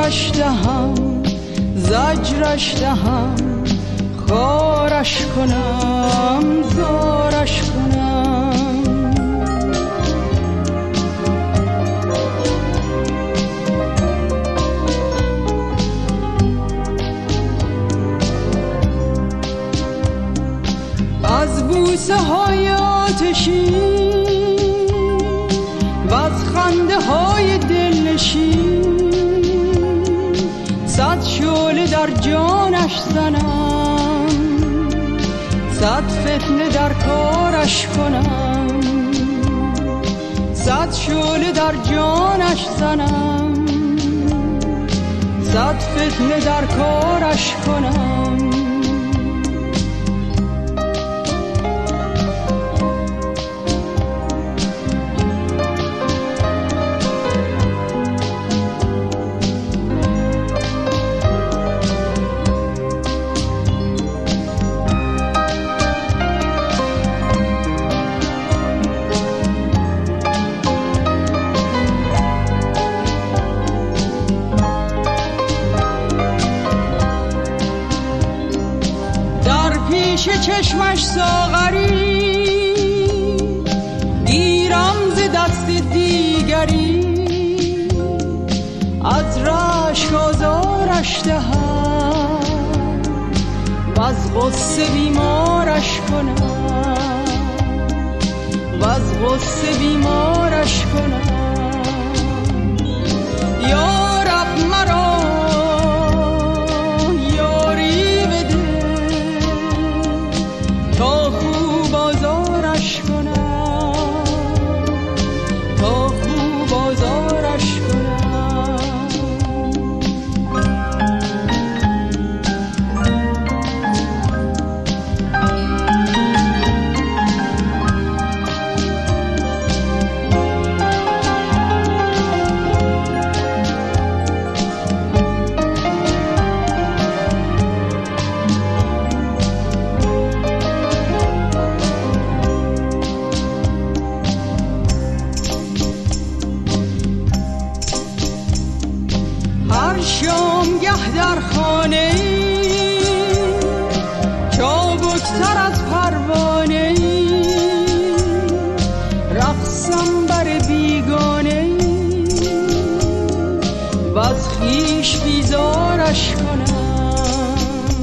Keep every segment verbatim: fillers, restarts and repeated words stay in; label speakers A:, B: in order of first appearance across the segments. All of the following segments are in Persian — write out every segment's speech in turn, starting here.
A: هجرش دهم، زجرش دهم، خارش کنم، زارش کنم. از بوسه های آتشین و از خنده های دلنشین، صد شعله در جانش زنم، صد فتنه در کارش کنم، صد شعله در جانش زنم، صد فتنه در کارش کنم. چشمش ساغری گیرم ز دست دیگری، از رشک آزارش دهم و از غصه بیمارش کنم، و از غصه بیمارش کنم. یا رب مرا یاری بده تا خوب آزارش کنم، تا خوب آزارش کنم. شامگه در خانه چابکتر از پروانه، رقصم بر بیگانه و از خویش بیزارش کنم.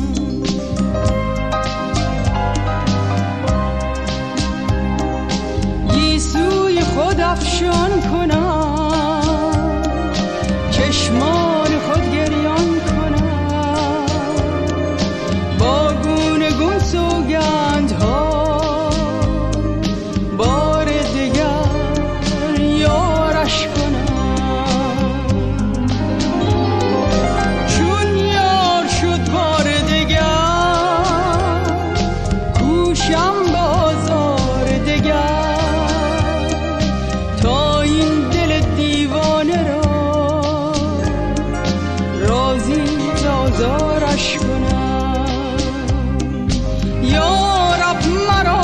A: گیسوی خود افشان کنم، چشمان خود گریان کنم، با گونه گون سوگندها بار دگر یارش کنم. چون یار شد بار دگر کوشم بازار دگر، تا این دل دیوانه را آزارش کنم. یا رب مرا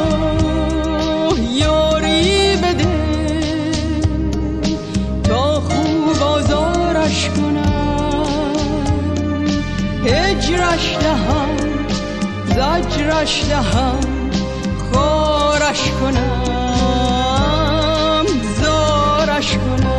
A: یاری بده تا خوب آزارش کنم. هجرش دهم، زجرش دهم، خارش کنم، زارش کنم.